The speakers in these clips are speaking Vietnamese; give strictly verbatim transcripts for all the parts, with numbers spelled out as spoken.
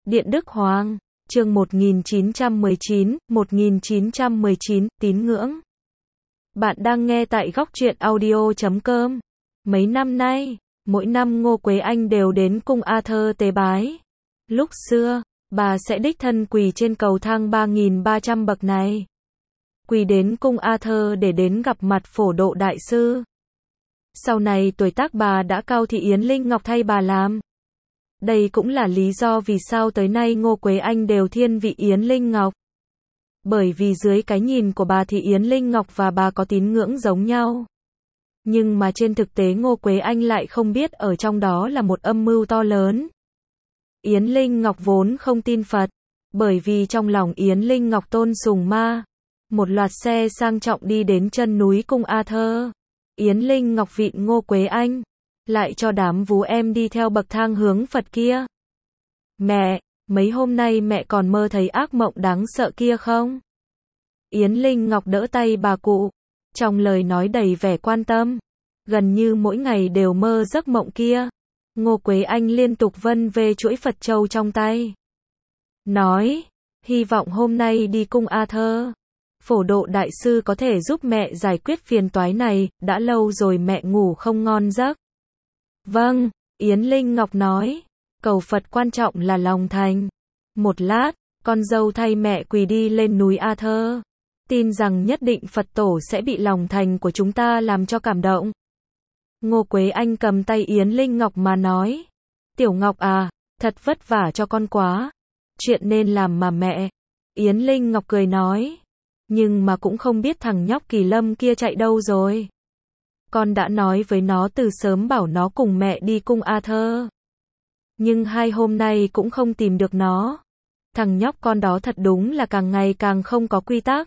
Điện Đức Hoàng, chương một nghìn chín trăm mười chín, một nghìn chín trăm mười chín, tín ngưỡng. Bạn đang nghe tại góc truyện audio chấm com. Mấy năm nay, mỗi năm Ngô Quế Anh đều đến cung A Thơ tế bái. Lúc xưa, bà sẽ đích thân quỳ trên cầu thang ba nghìn ba trăm bậc này. Quỳ đến cung A Thơ để đến gặp mặt Phổ Độ Đại Sư. Sau này tuổi tác bà đã cao thì Yến Linh Ngọc thay bà làm. Đây cũng là lý do vì sao tới nay Ngô Quế Anh đều thiên vị Yến Linh Ngọc. Bởi vì dưới cái nhìn của bà thì Yến Linh Ngọc và bà có tín ngưỡng giống nhau. Nhưng mà trên thực tế Ngô Quế Anh lại không biết ở trong đó là một âm mưu to lớn. Yến Linh Ngọc vốn không tin Phật, bởi vì trong lòng Yến Linh Ngọc tôn sùng ma. Một loạt xe sang trọng đi đến chân núi cung A Thơ. Yến Linh Ngọc vịn Ngô Quế Anh, lại cho đám vú em đi theo bậc thang hướng Phật kia. Mẹ, mấy hôm nay mẹ còn mơ thấy ác mộng đáng sợ kia không? Yến Linh Ngọc đỡ tay bà cụ, trong lời nói đầy vẻ quan tâm. Gần như mỗi ngày đều mơ giấc mộng kia. Ngô Quế Anh liên tục vân về chuỗi Phật châu trong tay. Nói, hy vọng hôm nay đi cung A Thơ, Phổ Độ Đại Sư có thể giúp mẹ giải quyết phiền toái này, đã lâu rồi mẹ ngủ không ngon giấc. Vâng, Yến Linh Ngọc nói, cầu Phật quan trọng là lòng thành. Một lát, con dâu thay mẹ quỳ đi lên núi A Thơ. Tin rằng nhất định Phật tổ sẽ bị lòng thành của chúng ta làm cho cảm động. Ngô Quế Anh cầm tay Yến Linh Ngọc mà nói, Tiểu Ngọc à, thật vất vả cho con quá. Chuyện nên làm mà mẹ. Yến Linh Ngọc cười nói, nhưng mà cũng không biết thằng nhóc Kỳ Lâm kia chạy đâu rồi. Con đã nói với nó từ sớm bảo nó cùng mẹ đi cung A Thơ. Nhưng hai hôm nay cũng không tìm được nó. Thằng nhóc con đó thật đúng là càng ngày càng không có quy tắc.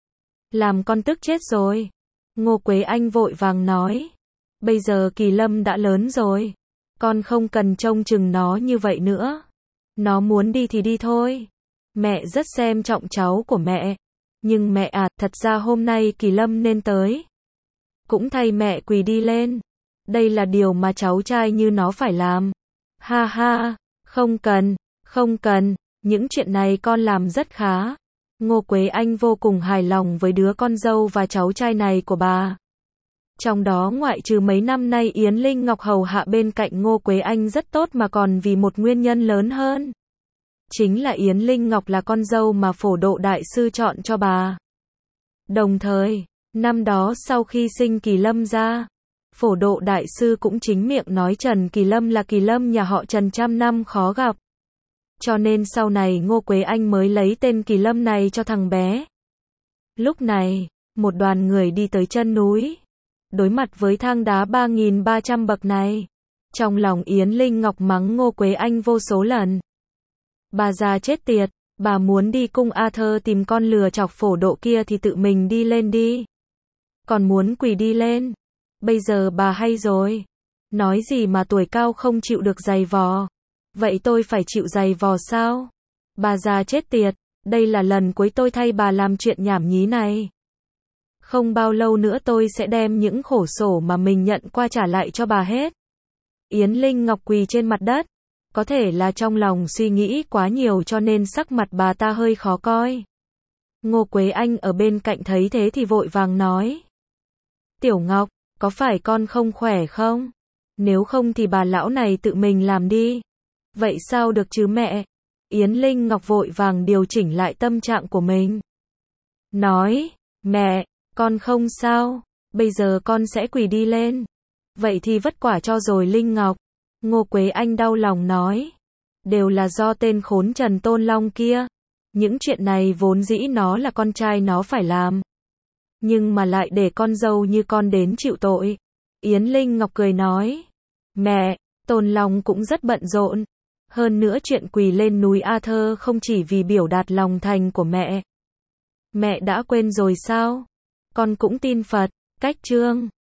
Làm con tức chết rồi. Ngô Quế Anh vội vàng nói, bây giờ Kỳ Lâm đã lớn rồi. Con không cần trông chừng nó như vậy nữa. Nó muốn đi thì đi thôi. Mẹ rất xem trọng cháu của mẹ. Nhưng mẹ à, thật ra hôm nay Kỳ Lâm nên tới. Cũng thay mẹ quỳ đi lên. Đây là điều mà cháu trai như nó phải làm. Ha ha, không cần, không cần, những chuyện này con làm rất khá. Ngô Quế Anh vô cùng hài lòng với đứa con dâu và cháu trai này của bà. Trong đó ngoại trừ mấy năm nay Yến Linh Ngọc hầu hạ bên cạnh Ngô Quế Anh rất tốt mà còn vì một nguyên nhân lớn hơn. Chính là Yến Linh Ngọc là con dâu mà Phổ Độ Đại Sư chọn cho bà. Đồng thời, năm đó sau khi sinh Kỳ Lâm ra, Phổ Độ Đại Sư cũng chính miệng nói Trần Kỳ Lâm là Kỳ Lâm nhà họ Trần trăm năm khó gặp. Cho nên sau này Ngô Quế Anh mới lấy tên Kỳ Lâm này cho thằng bé. Lúc này, một đoàn người đi tới chân núi. Đối mặt với thang đá ba nghìn ba trăm bậc này. Trong lòng Yến Linh Ngọc mắng Ngô Quế Anh vô số lần. Bà già chết tiệt, bà muốn đi cung A Thơ tìm con lừa chọc Phổ Độ kia thì tự mình đi lên đi. Còn muốn quỳ đi lên. Bây giờ bà hay rồi. Nói gì mà tuổi cao không chịu được giày vò. Vậy tôi phải chịu giày vò sao? Bà già chết tiệt, đây là lần cuối tôi thay bà làm chuyện nhảm nhí này. Không bao lâu nữa tôi sẽ đem những khổ sổ mà mình nhận qua trả lại cho bà hết. Yến Linh Ngọc quỳ trên mặt đất. Có thể là trong lòng suy nghĩ quá nhiều cho nên sắc mặt bà ta hơi khó coi. Ngô Quế Anh ở bên cạnh thấy thế thì vội vàng nói. Tiểu Ngọc, có phải con không khỏe không? Nếu không thì bà lão này tự mình làm đi. Vậy sao được chứ mẹ? Yến Linh Ngọc vội vàng điều chỉnh lại tâm trạng của mình. Nói, mẹ, con không sao, bây giờ con sẽ quỳ đi lên. Vậy thì vất quả cho rồi Linh Ngọc. Ngô Quế Anh đau lòng nói. Đều là do tên khốn Trần Tôn Long kia. Những chuyện này vốn dĩ nó là con trai nó phải làm. Nhưng mà lại để con dâu như con đến chịu tội. Yến Linh Ngọc cười nói. Mẹ, Tôn Long cũng rất bận rộn. Hơn nữa chuyện quỳ lên núi A Thơ không chỉ vì biểu đạt lòng thành của mẹ. Mẹ đã quên rồi sao? Con cũng tin Phật, cách chương.